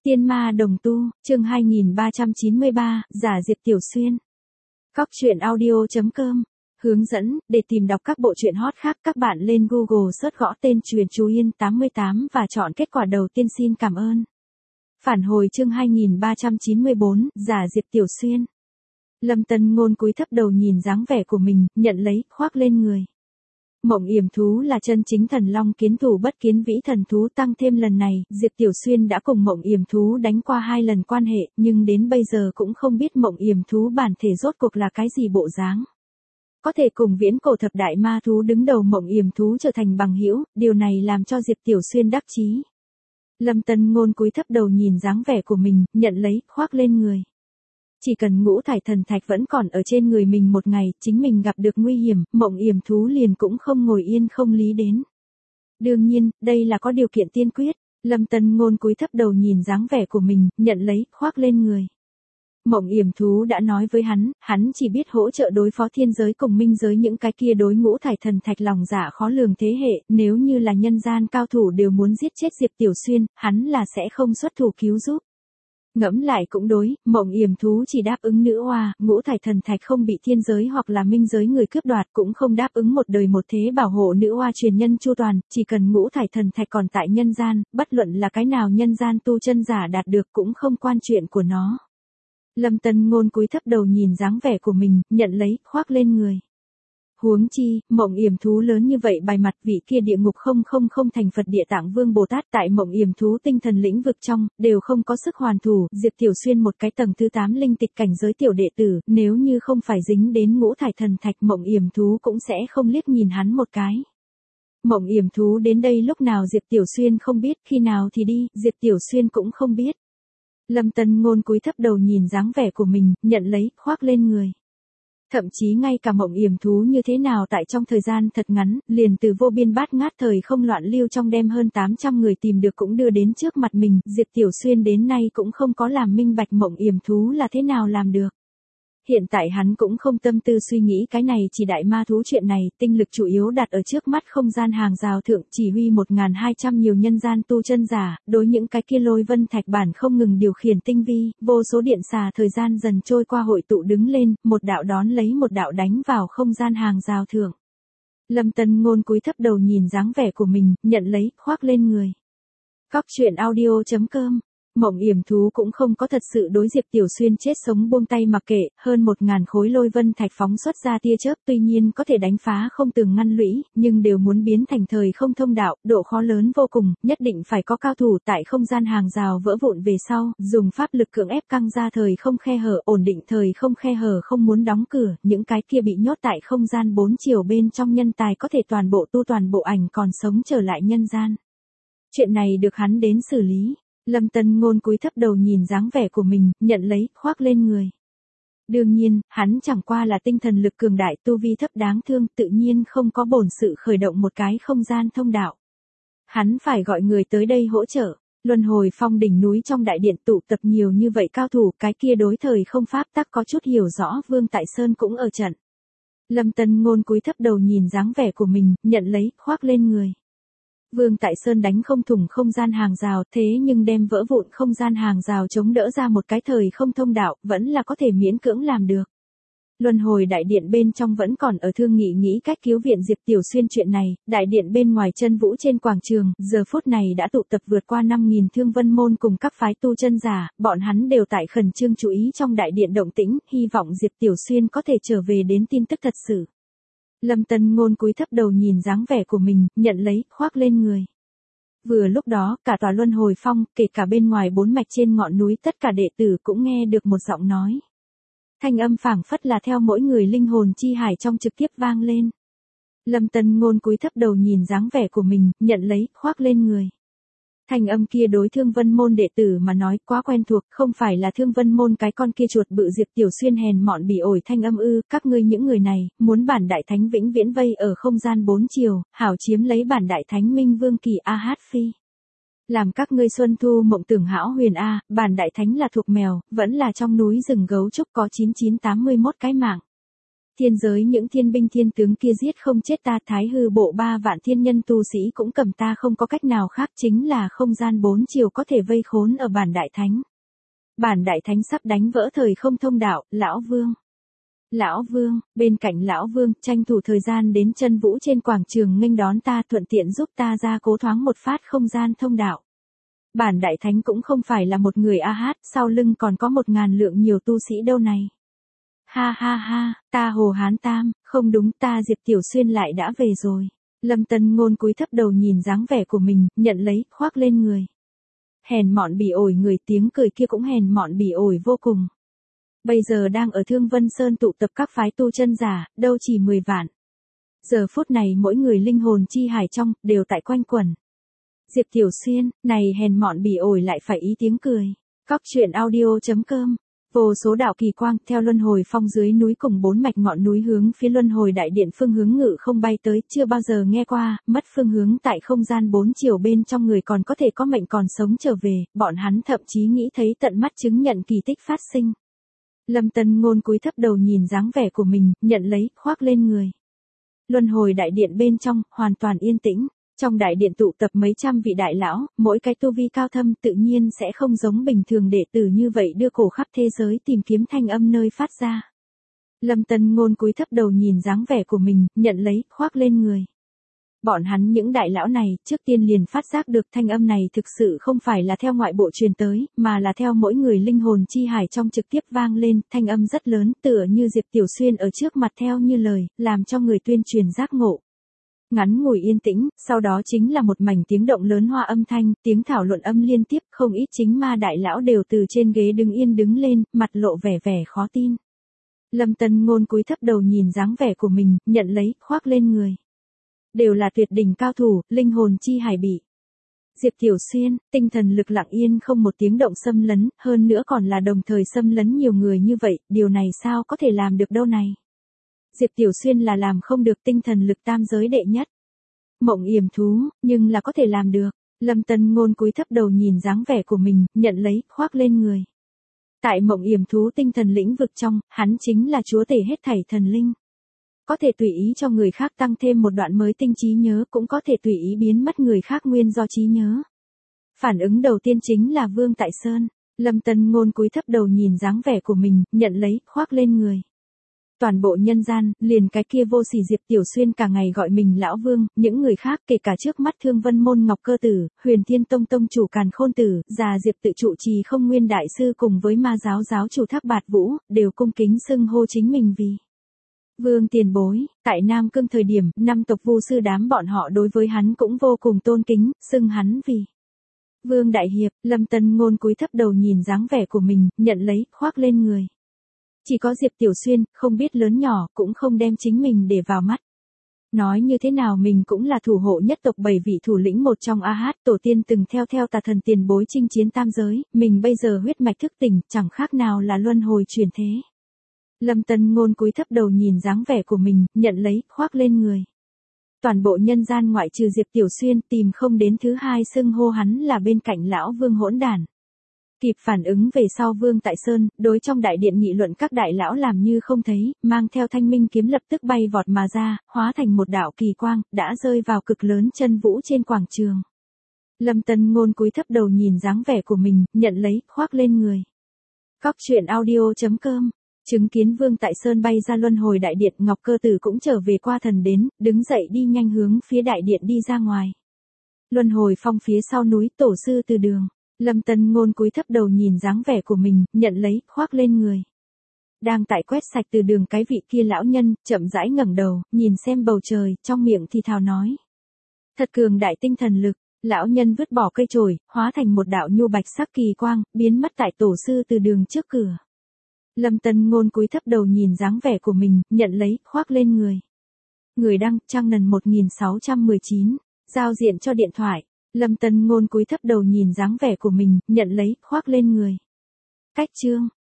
Tiên ma đồng tu, chương 2393, giả Diệp Tiểu Xuyên. Cóc truyện audio.com. Hướng dẫn, để tìm đọc các bộ truyện hot khác các bạn lên Google search gõ tên truyện Chú Yên 88 và chọn kết quả đầu tiên xin cảm ơn. Phản hồi chương 2394, giả Diệp Tiểu Xuyên. Lâm Tân Ngôn cúi thấp đầu nhìn dáng vẻ của mình, nhận lấy, khoác lên người. Mộng yểm thú là chân chính thần long kiến thủ bất kiến vĩ thần thú, tăng thêm lần này, Diệp Tiểu Xuyên đã cùng mộng yểm thú đánh qua 2 lần quan hệ, nhưng đến bây giờ cũng không biết mộng yểm thú bản thể rốt cuộc là cái gì bộ dáng. Có thể cùng viễn cổ thập đại ma thú đứng đầu mộng yểm thú trở thành bằng hữu, điều này làm cho Diệp Tiểu Xuyên đắc chí. Lâm Tân Ngôn cúi thấp đầu nhìn dáng vẻ của mình, nhận lấy, khoác lên người. Chỉ cần ngũ thải thần thạch vẫn còn ở trên người mình một ngày, chính mình gặp được nguy hiểm, mộng yểm thú liền cũng không ngồi yên không lý đến. Đương nhiên, đây là có điều kiện tiên quyết. Lâm Tân Ngôn cúi thấp đầu nhìn dáng vẻ của mình, nhận lấy, khoác lên người. Mộng yểm thú đã nói với hắn chỉ biết hỗ trợ đối phó thiên giới cùng minh giới, những cái kia đối ngũ thải thần thạch lòng dạ khó lường thế hệ, nếu như là nhân gian cao thủ đều muốn giết chết Diệp Tiểu Xuyên, hắn là sẽ không xuất thủ cứu giúp. Ngẫm lại cũng đối, mộng yểm thú chỉ đáp ứng nữ oa, ngũ thải thần thạch không bị thiên giới hoặc là minh giới người cướp đoạt, cũng không đáp ứng một đời một thế bảo hộ nữ oa truyền nhân chu toàn, chỉ cần ngũ thải thần thạch còn tại nhân gian, bất luận là cái nào nhân gian tu chân giả đạt được cũng không quan chuyện của nó. Lâm Tân Ngôn cúi thấp đầu nhìn dáng vẻ của mình, nhận lấy, khoác lên người. Huống chi, mộng yểm thú lớn như vậy bài mặt, vị kia địa ngục không thành Phật Địa Tạng Vương Bồ Tát tại mộng yểm thú tinh thần lĩnh vực trong, đều không có sức hoàn thủ, Diệp Tiểu Xuyên một cái tầng thứ 8 linh tịch cảnh giới tiểu đệ tử, nếu như không phải dính đến ngũ thải thần thạch, mộng yểm thú cũng sẽ không liếc nhìn hắn một cái. Mộng yểm thú đến đây lúc nào Diệp Tiểu Xuyên không biết, khi nào thì đi, Diệp Tiểu Xuyên cũng không biết. Lâm Tân Ngôn cúi thấp đầu nhìn dáng vẻ của mình, nhận lấy, khoác lên người. Thậm chí ngay cả mộng yểm thú như thế nào tại trong thời gian thật ngắn, liền từ vô biên bát ngát thời không loạn lưu trong đem hơn 800 người tìm được cũng đưa đến trước mặt mình, Diệp Tiểu Xuyên đến nay cũng không có làm minh bạch mộng yểm thú là thế nào làm được. Hiện tại hắn cũng không tâm tư suy nghĩ cái này, chỉ đại ma thú chuyện này, tinh lực chủ yếu đặt ở trước mắt không gian hàng rào thượng, chỉ huy 1200 nhiều nhân gian tu chân giả, đối những cái kia lôi vân thạch bản không ngừng điều khiển tinh vi, vô số điện xà thời gian dần trôi qua hội tụ đứng lên, một đạo đón lấy một đạo đánh vào không gian hàng rào thượng. Lâm Tân Ngôn cúi thấp đầu nhìn dáng vẻ của mình, nhận lấy, khoác lên người. Cóc truyện audio.com. Mộng yểm thú cũng không có thật sự đối Diệp Tiểu Xuyên chết sống buông tay mặc kệ, hơn 1000 khối lôi vân thạch phóng xuất ra tia chớp, tuy nhiên có thể đánh phá không tường ngăn lũy, nhưng đều muốn biến thành thời không thông đạo, độ khó lớn vô cùng, nhất định phải có cao thủ tại không gian hàng rào vỡ vụn về sau, dùng pháp lực cưỡng ép căng ra thời không khe hở, ổn định thời không khe hở không muốn đóng cửa, những cái kia bị nhốt tại không gian 4 chiều bên trong nhân tài có thể toàn bộ tu toàn bộ ảnh còn sống trở lại nhân gian. Chuyện này được hắn đến xử lý. Lâm Tân Ngôn cúi thấp đầu nhìn dáng vẻ của mình, nhận lấy, khoác lên người. Đương nhiên, hắn chẳng qua là tinh thần lực cường đại, tu vi thấp đáng thương, tự nhiên không có bổn sự khởi động một cái không gian thông đạo. Hắn phải gọi người tới đây hỗ trợ. Luân hồi phong đỉnh núi trong đại điện tụ tập nhiều như vậy cao thủ, cái kia đối thời không pháp tắc có chút hiểu rõ, Vương Tại Sơn cũng ở trận. Lâm Tân Ngôn cúi thấp đầu nhìn dáng vẻ của mình, nhận lấy, khoác lên người. Vương Tại Sơn đánh không thủng không gian hàng rào, thế nhưng đem vỡ vụn không gian hàng rào chống đỡ ra một cái thời không thông đạo, vẫn là có thể miễn cưỡng làm được. Luân hồi đại điện bên trong vẫn còn ở thương nghị nghĩ cách cứu viện Diệp Tiểu Xuyên chuyện này, đại điện bên ngoài chân vũ trên quảng trường, giờ phút này đã tụ tập vượt qua 5000 thương vân môn cùng các phái tu chân giả, bọn hắn đều tại khẩn trương chú ý trong đại điện động tĩnh, hy vọng Diệp Tiểu Xuyên có thể trở về đến tin tức thật sự. Lâm Tân Ngôn cúi thấp đầu nhìn dáng vẻ của mình, nhận lấy, khoác lên người. Vừa lúc đó, cả tòa luân hồi phong, kể cả bên ngoài 4 mạch trên ngọn núi, tất cả đệ tử cũng nghe được một giọng nói. Thanh âm phảng phất là theo mỗi người linh hồn chi hải trong trực tiếp vang lên. Lâm Tân Ngôn cúi thấp đầu nhìn dáng vẻ của mình, nhận lấy, khoác lên người. Thanh âm kia đối Thương Vân môn đệ tử mà nói quá quen thuộc, không phải là Thương Vân môn cái con kia chuột bự Diệp Tiểu Xuyên hèn mọn bỉ ổi thanh âm ư, các ngươi những người này, muốn bản đại thánh vĩnh viễn vây ở không gian 4 chiều, hảo chiếm lấy bản đại thánh Minh Vương Kỳ A Hát Phi. Làm các ngươi xuân thu mộng tưởng hão huyền A, bản đại thánh là thuộc mèo, vẫn là trong núi rừng gấu trúc có 9981 cái mạng. Thiên giới những thiên binh thiên tướng kia giết không chết ta, thái hư bộ 3 vạn thiên nhân tu sĩ cũng cầm ta, không có cách nào khác, chính là không gian 4 chiều có thể vây khốn ở bản đại thánh. Bản đại thánh sắp đánh vỡ thời không thông đạo, lão vương. Lão vương, bên cạnh lão vương, tranh thủ thời gian đến chân vũ trên quảng trường nghênh đón ta, thuận tiện giúp ta ra cố thoáng một phát không gian thông đạo. Bản đại thánh cũng không phải là một người a hát, sau lưng còn có 1000 lượng nhiều tu sĩ đâu này. Ha ha ha, ta Hồ Hán Tam, không đúng, ta Diệp Tiểu Xuyên lại đã về rồi. Lâm Tân Ngôn cúi thấp đầu nhìn dáng vẻ của mình, nhận lấy, khoác lên người. Hèn mọn bỉ ổi người, tiếng cười kia cũng hèn mọn bỉ ổi vô cùng. Bây giờ đang ở Thương Vân Sơn tụ tập các phái tu chân giả, đâu chỉ 10 vạn. Giờ phút này mỗi người linh hồn chi hải trong, đều tại quanh quẩn. Diệp Tiểu Xuyên, này hèn mọn bỉ ổi lại phải ý tiếng cười. Cóc truyện audio.com. Vô số đạo kỳ quang theo luân hồi phong dưới núi cùng 4 mạch ngọn núi hướng phía luân hồi đại điện phương hướng ngự không bay tới, chưa bao giờ nghe qua, mất phương hướng tại không gian 4 chiều bên trong người còn có thể có mệnh còn sống trở về, bọn hắn thậm chí nghĩ thấy tận mắt chứng nhận kỳ tích phát sinh. Lâm Tân Ngôn cúi thấp đầu nhìn dáng vẻ của mình, nhận lấy, khoác lên người. Luân hồi đại điện bên trong, hoàn toàn yên tĩnh. Trong đại điện tụ tập mấy trăm vị đại lão, mỗi cái tu vi cao thâm tự nhiên sẽ không giống bình thường đệ tử như vậy đưa cổ khắp thế giới tìm kiếm thanh âm nơi phát ra. Lâm Tân Ngôn cúi thấp đầu nhìn dáng vẻ của mình, nhận lấy, khoác lên người. Bọn hắn những đại lão này, trước tiên liền phát giác được thanh âm này thực sự không phải là theo ngoại bộ truyền tới, mà là theo mỗi người linh hồn chi hải trong trực tiếp vang lên, thanh âm rất lớn, tựa như Diệp Tiểu Xuyên ở trước mặt theo như lời, làm cho người tuyên truyền giác ngộ. Ngắn ngủi yên tĩnh, sau đó chính là một mảnh tiếng động lớn hoa âm thanh, tiếng thảo luận âm liên tiếp, không ít chính ma đại lão đều từ trên ghế đứng yên đứng lên, mặt lộ vẻ khó tin. Lâm Tân Ngôn cúi thấp đầu nhìn dáng vẻ của mình, nhận lấy, khoác lên người. Đều là tuyệt đỉnh cao thủ, linh hồn chi hải bị. Diệp Tiểu Xuyên, tinh thần lực lặng yên không một tiếng động xâm lấn, hơn nữa còn là đồng thời xâm lấn nhiều người như vậy, điều này sao có thể làm được đâu này. Diệp Tiểu Xuyên là làm không được, tinh thần lực tam giới đệ nhất. Mộng yểm thú, nhưng là có thể làm được. Lâm Tân Ngôn cúi thấp đầu nhìn dáng vẻ của mình, nhận lấy, khoác lên người. Tại mộng yểm thú tinh thần lĩnh vực trong, hắn chính là chúa tể hết thảy thần linh. Có thể tùy ý cho người khác tăng thêm một đoạn mới tinh trí nhớ, cũng có thể tùy ý biến mất người khác nguyên do trí nhớ. Phản ứng đầu tiên chính là Vương Tại Sơn. Lâm Tân Ngôn cúi thấp đầu nhìn dáng vẻ của mình, nhận lấy, khoác lên người. Toàn bộ nhân gian, liền cái kia vô sỉ Diệp Tiểu Xuyên cả ngày gọi mình lão vương, những người khác kể cả trước mắt Thương Vân Môn Ngọc Cơ Tử, Huyền Thiên Tông Tông chủ Càn Khôn Tử, già Diệp tự trụ trì Không Nguyên Đại Sư cùng với ma giáo giáo chủ Thác Bạt Vũ, đều cung kính xưng hô chính mình vì Vương tiền bối. Tại Nam Cương thời điểm, 5 tộc vu sư đám bọn họ đối với hắn cũng vô cùng tôn kính, xưng hắn vì Vương Đại Hiệp. Lâm Tân Ngôn cúi thấp đầu nhìn dáng vẻ của mình, nhận lấy, khoác lên người. Chỉ có Diệp Tiểu Xuyên, không biết lớn nhỏ, cũng không đem chính mình để vào mắt. Nói như thế nào mình cũng là thủ hộ nhất tộc 7 vị thủ lĩnh một trong A Hát, tổ tiên từng theo tà thần tiền bối chinh chiến tam giới, mình bây giờ huyết mạch thức tỉnh, chẳng khác nào là luân hồi chuyển thế. Lâm Tân Ngôn cúi thấp đầu nhìn dáng vẻ của mình, nhận lấy, khoác lên người. Toàn bộ nhân gian ngoại trừ Diệp Tiểu Xuyên tìm không đến thứ hai xưng hô hắn là bên cạnh lão Vương hỗn đản. Kịp phản ứng về sau Vương Tại Sơn, đối trong đại điện nghị luận các đại lão làm như không thấy, mang theo thanh minh kiếm lập tức bay vọt mà ra, hóa thành một đạo kỳ quang, đã rơi vào cực lớn chân vũ trên quảng trường. Lâm Tân Ngôn cúi thấp đầu nhìn dáng vẻ của mình, nhận lấy, khoác lên người. Cóc truyện audio.com. Chứng kiến Vương Tại Sơn bay ra luân hồi đại điện, Ngọc Cơ Tử cũng trở về qua thần đến, đứng dậy đi nhanh hướng phía đại điện đi ra ngoài. Luân hồi phong phía sau núi, tổ sư Từ Đường. Lâm Tân Ngôn cúi thấp đầu nhìn dáng vẻ của mình, nhận lấy, khoác lên người. Đang tại quét sạch Từ Đường cái vị kia lão nhân, chậm rãi ngẩng đầu, nhìn xem bầu trời, trong miệng thì thào nói. Thật cường đại tinh thần lực, lão nhân vứt bỏ cây chổi, hóa thành một đạo nhu bạch sắc kỳ quang, biến mất tại tổ sư Từ Đường trước cửa. Lâm Tân Ngôn cúi thấp đầu nhìn dáng vẻ của mình, nhận lấy, khoác lên người. Người đăng, Trang Nần 1619, giao diện cho điện thoại. Lâm Tân Ngôn cúi thấp đầu nhìn dáng vẻ của mình, nhận lấy, khoác lên người. Cách chương.